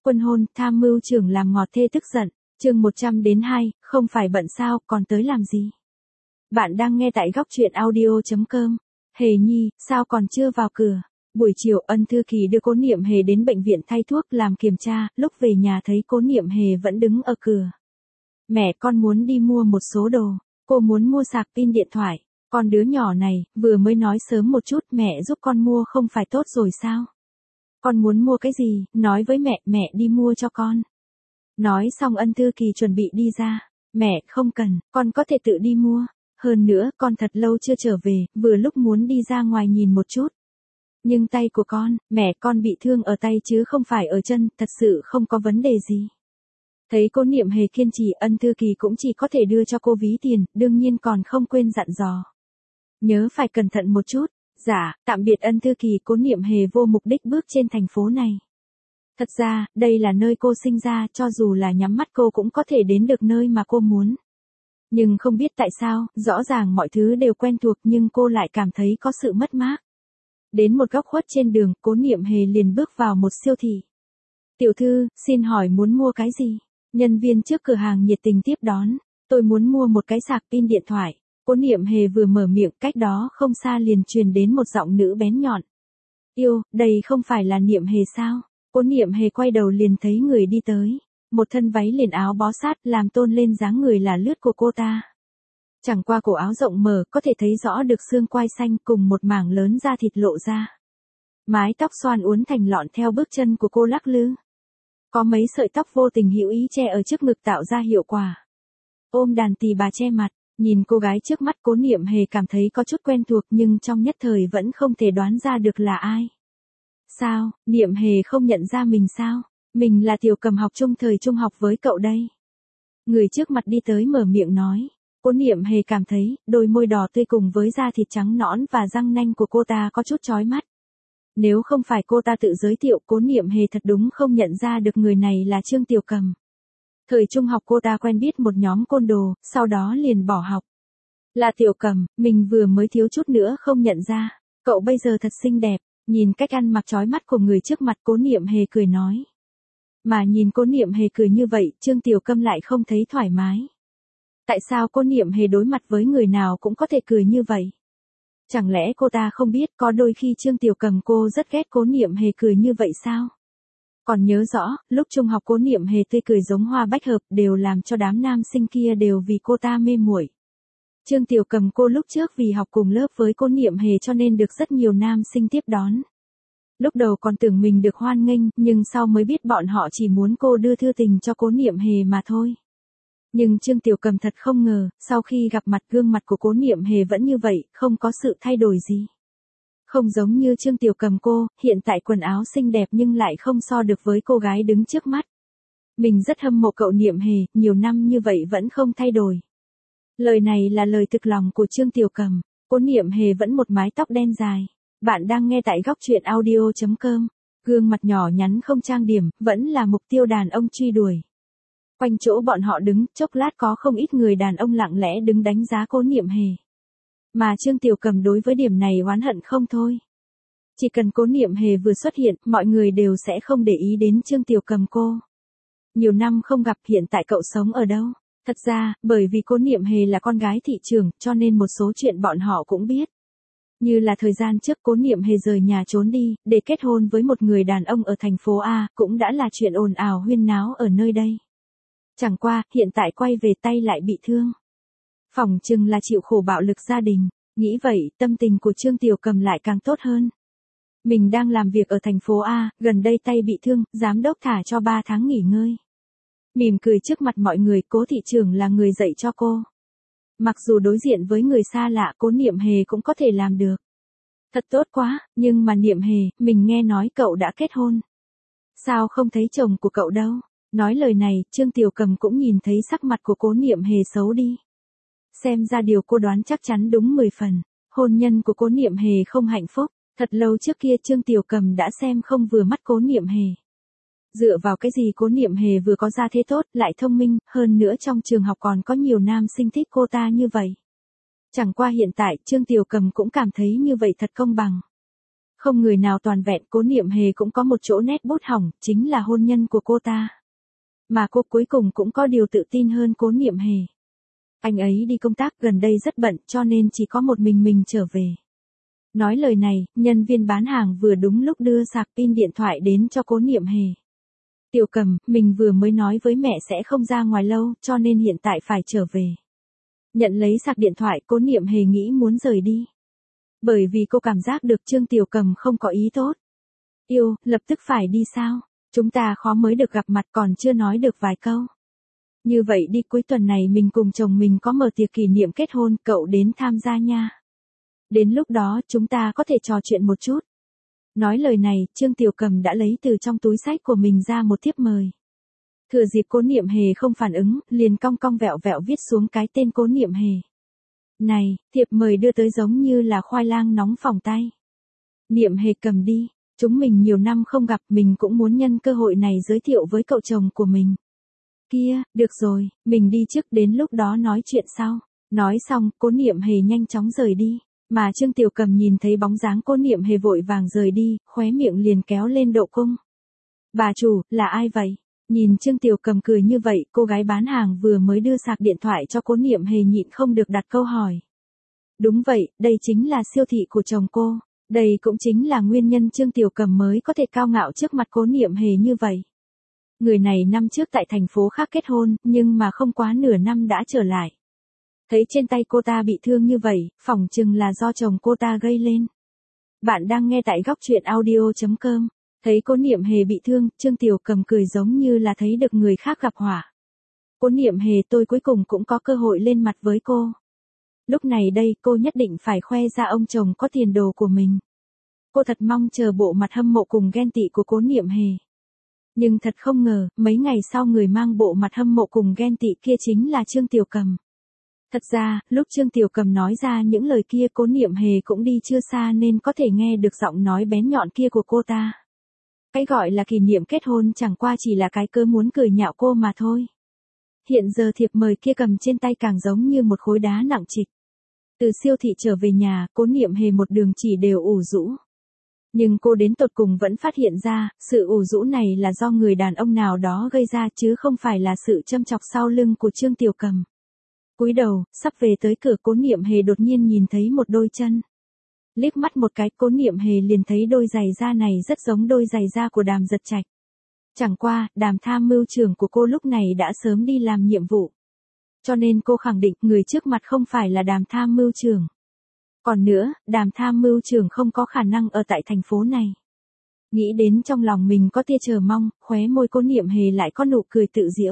Quân hôn, tham mưu trưởng làm ngọt thê tức giận. Chương 100-2, không phải bận sao, còn tới làm gì? Bạn đang nghe tại góc truyện audio.com. Hề Nhi, sao còn chưa vào cửa? Buổi chiều Ân Thư Kỳ đưa Cố Niệm Hề đến bệnh viện thay thuốc làm kiểm tra, lúc về nhà thấy Cố Niệm Hề vẫn đứng ở cửa. Mẹ, con muốn đi mua một số đồ. Cô muốn mua sạc pin điện thoại. Con đứa nhỏ này, vừa mới nói sớm một chút mẹ giúp con mua không phải tốt rồi sao? Con muốn mua cái gì, nói với mẹ, mẹ đi mua cho con. Nói xong Ân Thư Kỳ chuẩn bị đi ra. Mẹ, không cần, con có thể tự đi mua. Hơn nữa, con thật lâu chưa trở về, vừa lúc muốn đi ra ngoài nhìn một chút. Nhưng tay của con, mẹ, con bị thương ở tay chứ không phải ở chân, thật sự không có vấn đề gì. Thấy Cố Niệm Hề kiên trì, Ân Thư Kỳ cũng chỉ có thể đưa cho cô ví tiền, đương nhiên còn không quên dặn dò. Nhớ phải cẩn thận một chút. Dạ, tạm biệt Ân Thư Kỳ. Cố Niệm Hề vô mục đích bước trên thành phố này. Thật ra, đây là nơi cô sinh ra, cho dù là nhắm mắt cô cũng có thể đến được nơi mà cô muốn. Nhưng không biết tại sao, rõ ràng mọi thứ đều quen thuộc nhưng cô lại cảm thấy có sự mất mát. Đến một góc khuất trên đường, Cố Niệm Hề liền bước vào một siêu thị. Tiểu thư, xin hỏi muốn mua cái gì? Nhân viên trước cửa hàng nhiệt tình tiếp đón. Tôi muốn mua một cái sạc pin điện thoại. Cố Niệm Hề vừa mở miệng, cách đó không xa liền truyền đến một giọng nữ bén nhọn. Yêu, đây không phải là Niệm Hề sao? Cố Niệm Hề quay đầu liền thấy người đi tới. Một thân váy liền áo bó sát làm tôn lên dáng người là lướt của cô ta. Chẳng qua cổ áo rộng mở có thể thấy rõ được xương quai xanh cùng một mảng lớn da thịt lộ ra. Mái tóc xoăn uốn thành lọn theo bước chân của cô lắc lư. Có mấy sợi tóc vô tình hữu ý che ở trước ngực tạo ra hiệu quả. Ôm đàn tỳ bà che mặt, nhìn cô gái trước mắt Cố Niệm Hề cảm thấy có chút quen thuộc nhưng trong nhất thời vẫn không thể đoán ra được là ai. Sao, Niệm Hề không nhận ra mình sao? Mình là Tiểu Cầm học chung thời trung học với cậu đây. Người trước mặt đi tới mở miệng nói. Cố Niệm Hề cảm thấy, đôi môi đỏ tươi cùng với da thịt trắng nõn và răng nanh của cô ta có chút chói mắt. Nếu không phải cô ta tự giới thiệu, Cố Niệm Hề thật đúng không nhận ra được người này là Trương Tiểu Cầm. Thời trung học cô ta quen biết một nhóm côn đồ, sau đó liền bỏ học. Là Tiểu Cầm, mình vừa mới thiếu chút nữa không nhận ra. Cậu bây giờ thật xinh đẹp. Nhìn cách ăn mặc chói mắt của người trước mặt, Cố Niệm Hề cười nói. Mà nhìn Cố Niệm Hề cười như vậy, Trương Tiểu Cầm lại không thấy thoải mái. Tại sao Cố Niệm Hề đối mặt với người nào cũng có thể cười như vậy? Chẳng lẽ cô ta không biết có đôi khi Trương Tiểu Cầm cô rất ghét Cố Niệm Hề cười như vậy sao? Còn nhớ rõ, lúc trung học Cố Niệm Hề tươi cười giống hoa bách hợp đều làm cho đám nam sinh kia đều vì cô ta mê muội. Trương Tiểu Cầm cô lúc trước vì học cùng lớp với Cố Niệm Hề cho nên được rất nhiều nam sinh tiếp đón. Lúc đầu còn tưởng mình được hoan nghênh, nhưng sau mới biết bọn họ chỉ muốn cô đưa thư tình cho Cố Niệm Hề mà thôi. Nhưng Trương Tiểu Cầm thật không ngờ, sau khi gặp mặt gương mặt của Cố Niệm Hề vẫn như vậy, không có sự thay đổi gì. Không giống như Trương Tiểu Cầm cô, hiện tại quần áo xinh đẹp nhưng lại không so được với cô gái đứng trước mắt. Mình rất hâm mộ cậu Niệm Hề, nhiều năm như vậy vẫn không thay đổi. Lời này là lời thực lòng của Trương Tiểu Cầm. Cố Niệm Hề vẫn một mái tóc đen dài. Bạn đang nghe tại góc truyện audio.com. Gương mặt nhỏ nhắn không trang điểm, vẫn là mục tiêu đàn ông truy đuổi. Quanh chỗ bọn họ đứng, chốc lát có không ít người đàn ông lặng lẽ đứng đánh giá Cố Niệm Hề. Mà Trương Tiểu Cầm đối với điểm này oán hận không thôi. Chỉ cần Cố Niệm Hề vừa xuất hiện, mọi người đều sẽ không để ý đến Trương Tiểu Cầm cô. Nhiều năm không gặp, hiện tại cậu sống ở đâu? Thật ra, bởi vì Cố Niệm Hề là con gái thị trường, cho nên một số chuyện bọn họ cũng biết. Như là thời gian trước Cố Niệm Hề rời nhà trốn đi, để kết hôn với một người đàn ông ở thành phố A, cũng đã là chuyện ồn ào huyên náo ở nơi đây. Chẳng qua, hiện tại quay về tay lại bị thương. Phỏng chừng là chịu khổ bạo lực gia đình. Nghĩ vậy, tâm tình của Trương Tiểu Cầm lại càng tốt hơn. Mình đang làm việc ở thành phố A, gần đây tay bị thương, giám đốc thả cho 3 tháng nghỉ ngơi. Mỉm cười trước mặt mọi người, Cố thị trưởng là người dạy cho cô. Mặc dù đối diện với người xa lạ, Cố Niệm Hề cũng có thể làm được. Thật tốt quá, nhưng mà Niệm Hề, mình nghe nói cậu đã kết hôn. Sao không thấy chồng của cậu đâu? Nói lời này, Trương Tiểu Cầm cũng nhìn thấy sắc mặt của Cố Niệm Hề xấu đi. Xem ra điều cô đoán chắc chắn đúng 10 phần. Hôn nhân của Cố Niệm Hề không hạnh phúc. Thật lâu trước kia Trương Tiểu Cầm đã xem không vừa mắt Cố Niệm Hề. Dựa vào cái gì Cố Niệm Hề vừa có gia thế tốt, lại thông minh, hơn nữa trong trường học còn có nhiều nam sinh thích cô ta như vậy. Chẳng qua hiện tại, Trương Tiểu Cầm cũng cảm thấy như vậy thật công bằng. Không người nào toàn vẹn, Cố Niệm Hề cũng có một chỗ nét bút hỏng, chính là hôn nhân của cô ta. Mà cô cuối cùng cũng có điều tự tin hơn Cố Niệm Hề. Anh ấy đi công tác gần đây rất bận cho nên chỉ có một mình trở về. Nói lời này, nhân viên bán hàng vừa đúng lúc đưa sạc pin điện thoại đến cho Cố Niệm Hề. Tiểu Cầm, mình vừa mới nói với mẹ sẽ không ra ngoài lâu cho nên hiện tại phải trở về. Nhận lấy sạc điện thoại, Cố Niệm Hề nghĩ muốn rời đi. Bởi vì cô cảm giác được Trương Tiểu Cầm không có ý tốt. Yêu, lập tức phải đi sao? Chúng ta khó mới được gặp mặt còn chưa nói được vài câu. Như vậy đi, cuối tuần này mình cùng chồng mình có mở tiệc kỷ niệm kết hôn, cậu đến tham gia nha. Đến lúc đó chúng ta có thể trò chuyện một chút. Nói lời này, Trương Tiểu Cầm đã lấy từ trong túi xách của mình ra một thiếp mời. Thừa dịp Cố Niệm Hề không phản ứng, liền cong cong vẹo vẹo viết xuống cái tên Cố Niệm Hề. Này, thiệp mời đưa tới giống như là khoai lang nóng phỏng tay. Niệm Hề cầm đi, chúng mình nhiều năm không gặp, mình cũng muốn nhân cơ hội này giới thiệu với cậu chồng của mình. Kia, được rồi, mình đi trước, đến lúc đó nói chuyện sau. Nói xong, Cố Niệm Hề nhanh chóng rời đi. Mà Trương Tiểu Cầm nhìn thấy bóng dáng Cố Niệm Hề vội vàng rời đi, khóe miệng liền kéo lên độ cung. Bà chủ, là ai vậy? Nhìn Trương Tiểu Cầm cười như vậy, cô gái bán hàng vừa mới đưa sạc điện thoại cho Cố Niệm Hề nhịn không được đặt câu hỏi. Đúng vậy, đây chính là siêu thị của chồng cô. Đây cũng chính là nguyên nhân Trương Tiểu Cầm mới có thể cao ngạo trước mặt Cố Niệm Hề như vậy. Người này năm trước tại thành phố khác kết hôn, nhưng mà không quá nửa năm đã trở lại. Thấy trên tay cô ta bị thương như vậy, phỏng chừng là do chồng cô ta gây lên. Bạn đang nghe tại góc truyện audio.com. Thấy Cố Niệm Hề bị thương, Trương Tiểu Cầm cười giống như là thấy được người khác gặp họa. Cố Niệm Hề, tôi cuối cùng cũng có cơ hội lên mặt với cô. Lúc này đây, cô nhất định phải khoe ra ông chồng có tiền đồ của mình. Cô thật mong chờ bộ mặt hâm mộ cùng ghen tị của Cố Niệm Hề. Nhưng thật không ngờ, mấy ngày sau người mang bộ mặt hâm mộ cùng ghen tị kia chính là Trương Tiểu Cầm. Thật ra, lúc Trương Tiểu Cầm nói ra những lời kia, Cố Niệm Hề cũng đi chưa xa nên có thể nghe được giọng nói bén nhọn kia của cô ta. Cái gọi là kỷ niệm kết hôn chẳng qua chỉ là cái cớ muốn cười nhạo cô mà thôi. Hiện giờ thiệp mời kia cầm trên tay càng giống như một khối đá nặng trịch. Từ siêu thị trở về nhà, Cố Niệm Hề một đường chỉ đều ủ rũ. Nhưng cô đến tột cùng vẫn phát hiện ra, sự ủ rũ này là do người đàn ông nào đó gây ra chứ không phải là sự châm chọc sau lưng của Trương Tiểu Cầm. Cúi đầu, sắp về tới cửa, Cố Niệm Hề đột nhiên nhìn thấy một đôi chân. Liếc mắt một cái, Cố Niệm Hề liền thấy đôi giày da này rất giống đôi giày da của Đàm Giật Trạch. Chẳng qua, Đàm tham mưu trưởng của cô lúc này đã sớm đi làm nhiệm vụ. Cho nên cô khẳng định người trước mặt không phải là Đàm tham mưu trưởng. Còn nữa, Đàm tham mưu trưởng không có khả năng ở tại thành phố này. Nghĩ đến trong lòng mình có tia chờ mong, khóe môi Cố Niệm Hề lại có nụ cười tự giễu.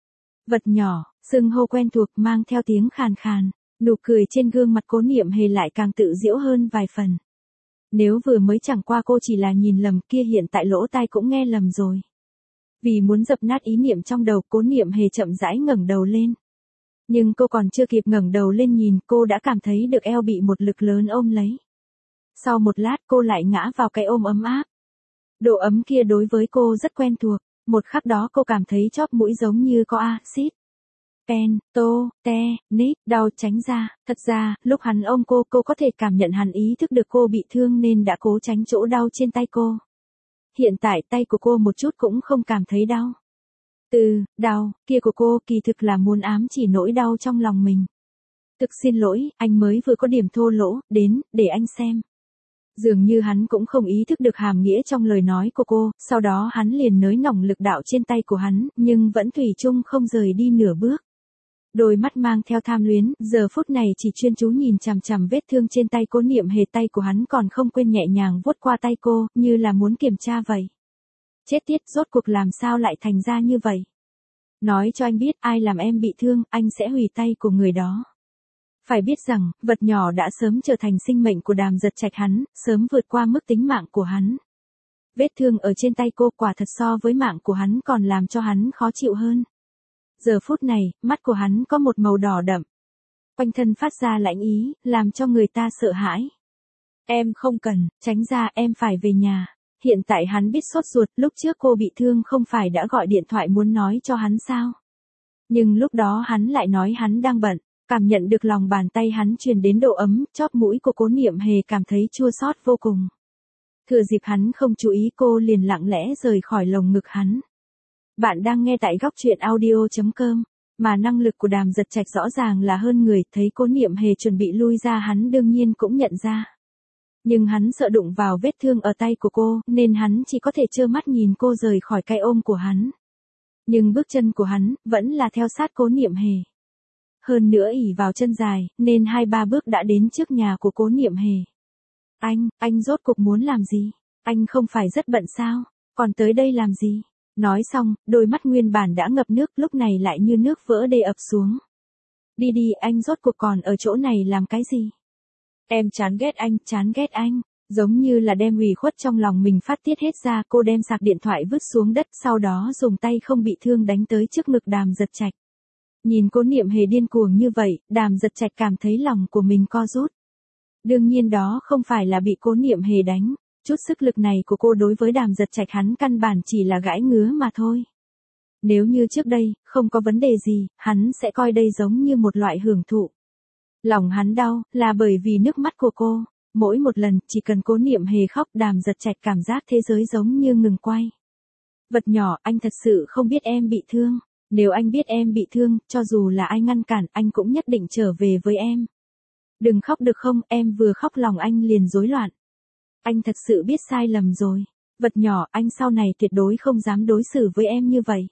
Vật nhỏ, xưng hô quen thuộc mang theo tiếng khàn khàn, nụ cười trên gương mặt Cố Niệm Hề lại càng tự giễu hơn vài phần. Nếu vừa mới chẳng qua cô chỉ là nhìn lầm, kia hiện tại lỗ tai cũng nghe lầm rồi. Vì muốn dập nát ý niệm trong đầu, Cố Niệm Hề chậm rãi ngẩng đầu lên. Nhưng cô còn chưa kịp ngẩng đầu lên nhìn, cô đã cảm thấy được eo bị một lực lớn ôm lấy. Sau một lát cô lại ngã vào cái ôm ấm áp. Độ ấm kia đối với cô rất quen thuộc, một khắc đó cô cảm thấy chóp mũi giống như có axit. Pen, tô, te, nít, đau tránh ra. Thật ra, lúc hắn ôm cô có thể cảm nhận hắn ý thức được cô bị thương nên đã cố tránh chỗ đau trên tay cô. Hiện tại tay của cô một chút cũng không cảm thấy đau. Đau, kia của cô kỳ thực là muốn ám chỉ nỗi đau trong lòng mình. Thực xin lỗi, anh mới vừa có điểm thô lỗ, đến, để anh xem. Dường như hắn cũng không ý thức được hàm nghĩa trong lời nói của cô, sau đó hắn liền nới lỏng lực đạo trên tay của hắn, nhưng vẫn thủy chung không rời đi nửa bước. Đôi mắt mang theo tham luyến, giờ phút này chỉ chuyên chú nhìn chằm chằm vết thương trên tay Cố Niệm Hề, tay của hắn còn không quên nhẹ nhàng vuốt qua tay cô, như là muốn kiểm tra vậy. Chết tiết, rốt cuộc làm sao lại thành ra như vậy? Nói cho anh biết, ai làm em bị thương, anh sẽ hủy tay của người đó. Phải biết rằng, vật nhỏ đã sớm trở thành sinh mệnh của Đàm Giật Trạch hắn, sớm vượt qua mức tính mạng của hắn. Vết thương ở trên tay cô quả thật so với mạng của hắn còn làm cho hắn khó chịu hơn. Giờ phút này, mắt của hắn có một màu đỏ đậm. Quanh thân phát ra lạnh ý, làm cho người ta sợ hãi. Em không cần, tránh ra, em phải về nhà. Hiện tại hắn biết sốt ruột, lúc trước cô bị thương không phải đã gọi điện thoại muốn nói cho hắn sao? Nhưng lúc đó hắn lại nói hắn đang bận, cảm nhận được lòng bàn tay hắn truyền đến độ ấm, chóp mũi của Cố Niệm Hề cảm thấy chua xót vô cùng. Thừa dịp hắn không chú ý cô liền lặng lẽ rời khỏi lồng ngực hắn. Bạn đang nghe tại góc truyện audio.com, mà năng lực của Đàm Giật Trạch rõ ràng là hơn người, thấy Cố Niệm Hề chuẩn bị lui ra hắn đương nhiên cũng nhận ra. Nhưng hắn sợ đụng vào vết thương ở tay của cô, nên hắn chỉ có thể trơ mắt nhìn cô rời khỏi cái ôm của hắn. Nhưng bước chân của hắn vẫn là theo sát Cố Niệm Hề. Hơn nữa ỷ vào chân dài, nên 2-3 bước đã đến trước nhà của Cố Niệm Hề. Anh rốt cuộc muốn làm gì? Anh không phải rất bận sao? Còn tới đây làm gì? Nói xong, đôi mắt nguyên bản đã ngập nước lúc này lại như nước vỡ đê ập xuống. Đi đi, anh rốt cuộc còn ở chỗ này làm cái gì? Em chán ghét anh. Giống như là đem ủy khuất trong lòng mình phát tiết hết ra, cô đem sạc điện thoại vứt xuống đất, sau đó dùng tay không bị thương đánh tới trước ngực Đàm Giật Trạch. Nhìn Cố Niệm Hề điên cuồng như vậy, Đàm Giật Trạch cảm thấy lòng của mình co rút. Đương nhiên đó không phải là bị Cố Niệm Hề đánh, chút sức lực này của cô đối với Đàm Giật Trạch hắn căn bản chỉ là gãi ngứa mà thôi. Nếu như trước đây, không có vấn đề gì, hắn sẽ coi đây giống như một loại hưởng thụ. Lòng hắn đau, là bởi vì nước mắt của cô. Mỗi một lần, chỉ cần Cố Niệm Hề khóc, Đàm Giật Trạch cảm giác thế giới giống như ngừng quay. Vật nhỏ, anh thật sự không biết em bị thương. Nếu anh biết em bị thương, cho dù là ai ngăn cản, anh cũng nhất định trở về với em. Đừng khóc được không, em vừa khóc lòng anh liền rối loạn. Anh thật sự biết sai lầm rồi. Vật nhỏ, anh sau này tuyệt đối không dám đối xử với em như vậy.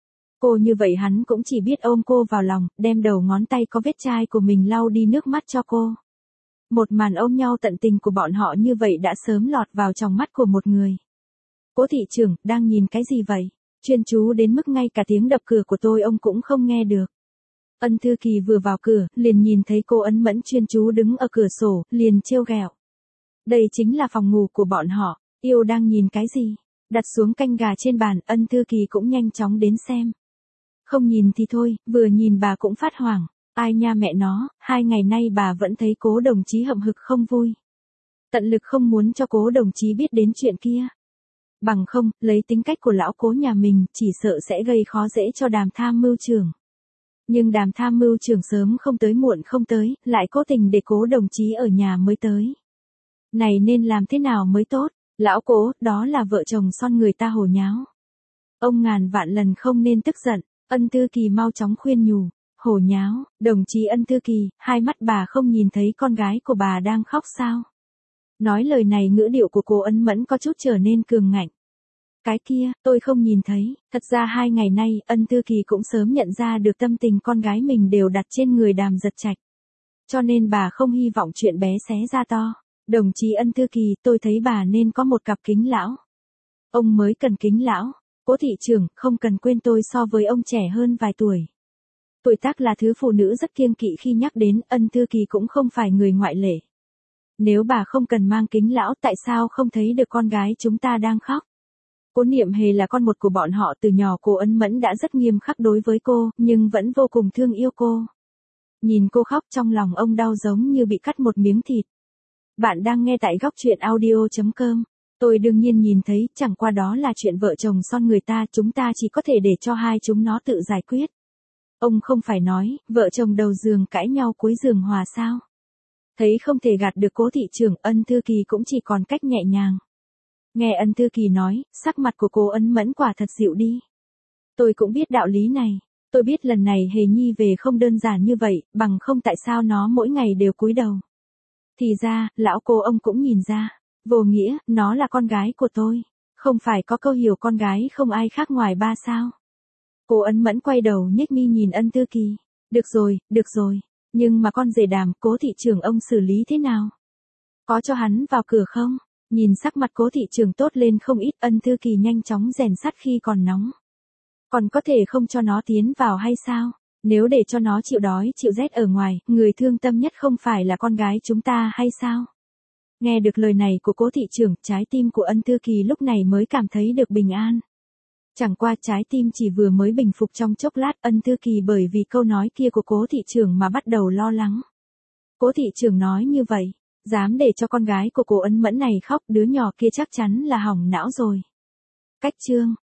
Cô như vậy hắn cũng chỉ biết ôm cô vào lòng, đem đầu ngón tay có vết chai của mình lau đi nước mắt cho cô. Một màn ôm nhau tận tình của bọn họ như vậy đã sớm lọt vào trong mắt của một người. Cố thị trưởng, đang nhìn cái gì vậy? Chuyên chú đến mức ngay cả tiếng đập cửa của tôi ông cũng không nghe được. Ân Thư Kỳ vừa vào cửa, liền nhìn thấy cô Ân Mẫn chuyên chú đứng ở cửa sổ, liền trêu ghẹo. Đây chính là phòng ngủ của bọn họ, yêu đang nhìn cái gì? Đặt xuống canh gà trên bàn, Ân Thư Kỳ cũng nhanh chóng đến xem. Không nhìn thì thôi, vừa nhìn bà cũng phát hoảng. Ai nha mẹ nó, 2 ngày nay bà vẫn thấy Cố đồng chí hậm hực không vui. Tận lực không muốn cho Cố đồng chí biết đến chuyện kia. Bằng không, lấy tính cách của lão Cố nhà mình, chỉ sợ sẽ gây khó dễ cho Đàm tham mưu trưởng. Nhưng Đàm tham mưu trưởng sớm không tới muộn không tới, lại cố tình để Cố đồng chí ở nhà mới tới. Này nên làm thế nào mới tốt? Lão Cố, đó là vợ chồng son người ta hồ nháo. Ông ngàn vạn lần không nên tức giận, Ân Thư Kỳ mau chóng khuyên nhủ. Hồ nháo, đồng chí Ân Thư Kỳ, hai mắt bà không nhìn thấy con gái của bà đang khóc sao? Nói lời này ngữ điệu của cô Ân Mẫn có chút trở nên cường ngạnh. Cái kia, tôi không nhìn thấy, thật ra 2 ngày nay, Ân Thư Kỳ cũng sớm nhận ra được tâm tình con gái mình đều đặt trên người Đàm Giật Trạch. Cho nên bà không hy vọng chuyện bé xé ra to. Đồng chí Ân Thư Kỳ, tôi thấy bà nên có một cặp kính lão. Ông mới cần kính lão. Cố thị trưởng, không cần quên tôi so với ông trẻ hơn vài tuổi. Tuổi tác là thứ phụ nữ rất kiêng kỵ khi nhắc đến, Ân Thư Kỳ cũng không phải người ngoại lệ. Nếu bà không cần mang kính lão, tại sao không thấy được con gái chúng ta đang khóc? Cố Niệm Hề là con một của bọn họ, từ nhỏ cô Ân Mẫn đã rất nghiêm khắc đối với cô, nhưng vẫn vô cùng thương yêu cô. Nhìn cô khóc trong lòng ông đau giống như bị cắt một miếng thịt. Bạn đang nghe tại góc truyện audio.com. Tôi đương nhiên nhìn thấy, chẳng qua đó là chuyện vợ chồng son người ta, chúng ta chỉ có thể để cho hai chúng nó tự giải quyết. Ông không phải nói, vợ chồng đầu giường cãi nhau cuối giường hòa sao? Thấy không thể gạt được Cố thị trưởng, Ân Thư Kỳ cũng chỉ còn cách nhẹ nhàng. Nghe Ân Thư Kỳ nói, sắc mặt của cô Ân Mẫn quả thật dịu đi. Tôi cũng biết đạo lý này. Tôi biết lần này Hề Nhi về không đơn giản như vậy, bằng không tại sao nó mỗi ngày đều cúi đầu. Thì ra, lão cô ông cũng nhìn ra. Vô nghĩa, nó là con gái của tôi. Không phải có câu hiểu con gái không ai khác ngoài ba sao? Cô Ân Mẫn quay đầu nhếch mi nhìn Ân Thư Kỳ. Được rồi. Nhưng mà con rể Đàm, Cố thị trưởng ông xử lý thế nào? Có cho hắn vào cửa không? Nhìn sắc mặt Cố thị trưởng tốt lên không ít, Ân Thư Kỳ nhanh chóng rèn sắt khi còn nóng. Còn có thể không cho nó tiến vào hay sao? Nếu để cho nó chịu đói chịu rét ở ngoài, người thương tâm nhất không phải là con gái chúng ta hay sao? Nghe được lời này của Cố thị trưởng, trái tim của Ân Thư Kỳ lúc này mới cảm thấy được bình an. Chẳng qua trái tim chỉ vừa mới bình phục trong chốc lát, Ân Thư Kỳ bởi vì câu nói kia của Cố thị trưởng mà bắt đầu lo lắng. Cố thị trưởng nói như vậy, dám để cho con gái của cô Ân Mẫn này khóc, đứa nhỏ kia chắc chắn là hỏng não rồi. Cách chương